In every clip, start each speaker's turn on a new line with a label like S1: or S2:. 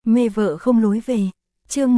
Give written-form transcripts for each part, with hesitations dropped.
S1: Mê vợ không lối về. Chương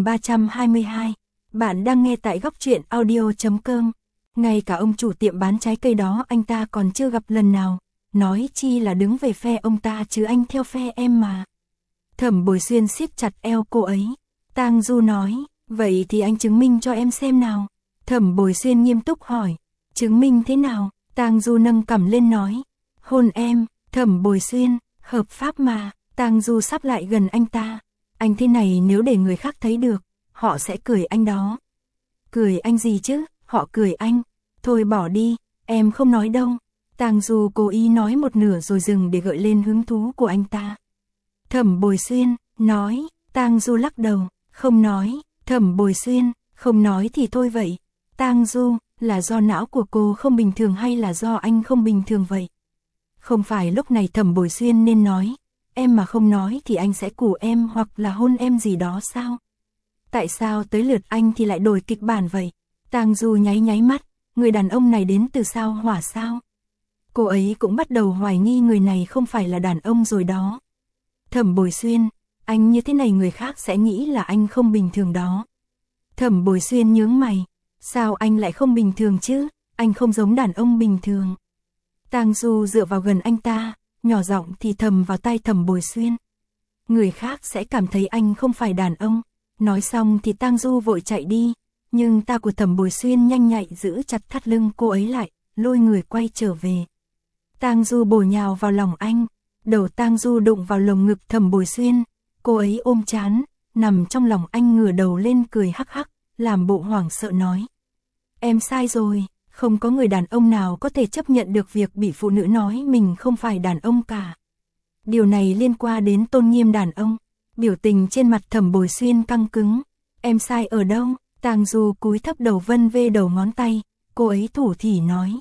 S1: 1322. Bạn đang nghe tại góc truyện audio.com. Ngay cả ông chủ tiệm bán trái cây đó anh ta còn chưa gặp lần nào, nói chi là đứng về phe ông ta chứ anh theo phe em mà. Thẩm Bồi Xuyên siết chặt eo cô ấy. Tang Du nói, vậy thì anh chứng minh cho em xem nào. Thẩm Bồi Xuyên nghiêm túc hỏi, chứng minh thế nào? Tang Du nâng cằm lên nói, hôn em. Thẩm Bồi Xuyên, hợp pháp mà. Tang Du sắp lại gần anh ta. Anh thế này nếu để người khác thấy được, họ sẽ cười anh đó. Cười anh gì chứ, họ cười anh. Thôi bỏ đi, em không nói đâu. Tang Du cố ý nói một nửa rồi dừng để gợi lên hứng thú của anh ta. Thẩm Bồi Xuyên, nói. Tang Du lắc đầu, không nói. Thẩm Bồi Xuyên, không nói thì thôi vậy. Tang Du, là do não của cô không bình thường hay là do anh không bình thường vậy? Không phải lúc này Thẩm Bồi Xuyên nên nói, em mà không nói thì anh sẽ củ em hoặc là hôn em gì đó sao? Tại sao tới lượt anh thì lại đổi kịch bản vậy? Tang Du nháy nháy mắt, người đàn ông này đến từ sao Hỏa sao? Cô ấy cũng bắt đầu hoài nghi người này không phải là đàn ông rồi đó. Thẩm Bồi Xuyên, anh như thế này người khác sẽ nghĩ là anh không bình thường đó. Thẩm Bồi Xuyên nhướng mày, sao anh lại không bình thường chứ? Anh không giống đàn ông bình thường. Tang Du dựa vào gần anh ta, nhỏ giọng thì thầm vào tai Thẩm Bồi Xuyên. Người khác sẽ cảm thấy anh không phải đàn ông. Nói xong thì Tang Du vội chạy đi, nhưng ta của Thẩm Bồi Xuyên nhanh nhạy giữ chặt thắt lưng cô ấy lại, lôi người quay trở về. Tang Du bổ nhào vào lòng anh, đầu Tang Du đụng vào lồng ngực Thẩm Bồi Xuyên, cô ấy ôm trán, nằm trong lòng anh ngửa đầu lên cười hắc hắc, làm bộ hoảng sợ nói. Em sai rồi, không có người đàn ông nào có thể chấp nhận được việc bị phụ nữ nói mình không phải đàn ông cả. Điều này liên quan đến tôn nghiêm đàn ông. Biểu tình trên mặt Thẩm Bồi Xuyên căng cứng. Em sai ở đâu? Tang Du cúi thấp đầu vân vê đầu ngón tay, cô ấy thủ thỉ nói.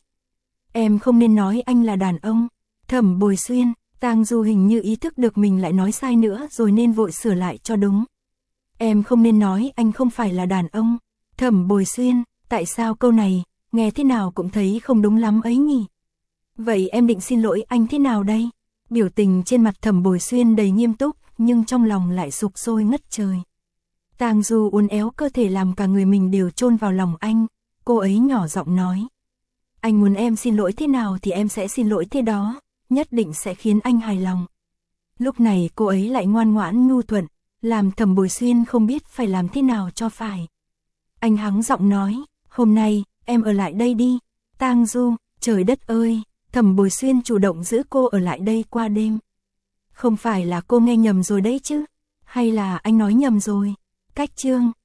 S1: Em không nên nói anh là đàn ông. Thẩm Bồi Xuyên, Tang Du hình như ý thức được mình lại nói sai nữa rồi nên vội sửa lại cho đúng. Em không nên nói anh không phải là đàn ông. Thẩm Bồi Xuyên, tại sao câu này, nghe thế nào cũng thấy không đúng lắm ấy nhỉ? Vậy em định xin lỗi anh thế nào đây? Biểu tình trên mặt Thẩm Bồi Xuyên đầy nghiêm túc, nhưng trong lòng lại sục sôi ngất trời. Tang Du uốn éo cơ thể làm cả người mình đều chôn vào lòng anh, cô ấy nhỏ giọng nói. Anh muốn em xin lỗi thế nào thì em sẽ xin lỗi thế đó, nhất định sẽ khiến anh hài lòng. Lúc này cô ấy lại ngoan ngoãn nhu thuận, làm Thẩm Bồi Xuyên không biết phải làm thế nào cho phải. Anh hắng giọng nói, hôm nay, em ở lại đây đi. Tang Du, trời đất ơi, Thẩm Bồi Xuyên chủ động giữ cô ở lại đây qua đêm. Không phải là cô nghe nhầm rồi đấy chứ? Hay là anh nói nhầm rồi? Cách chương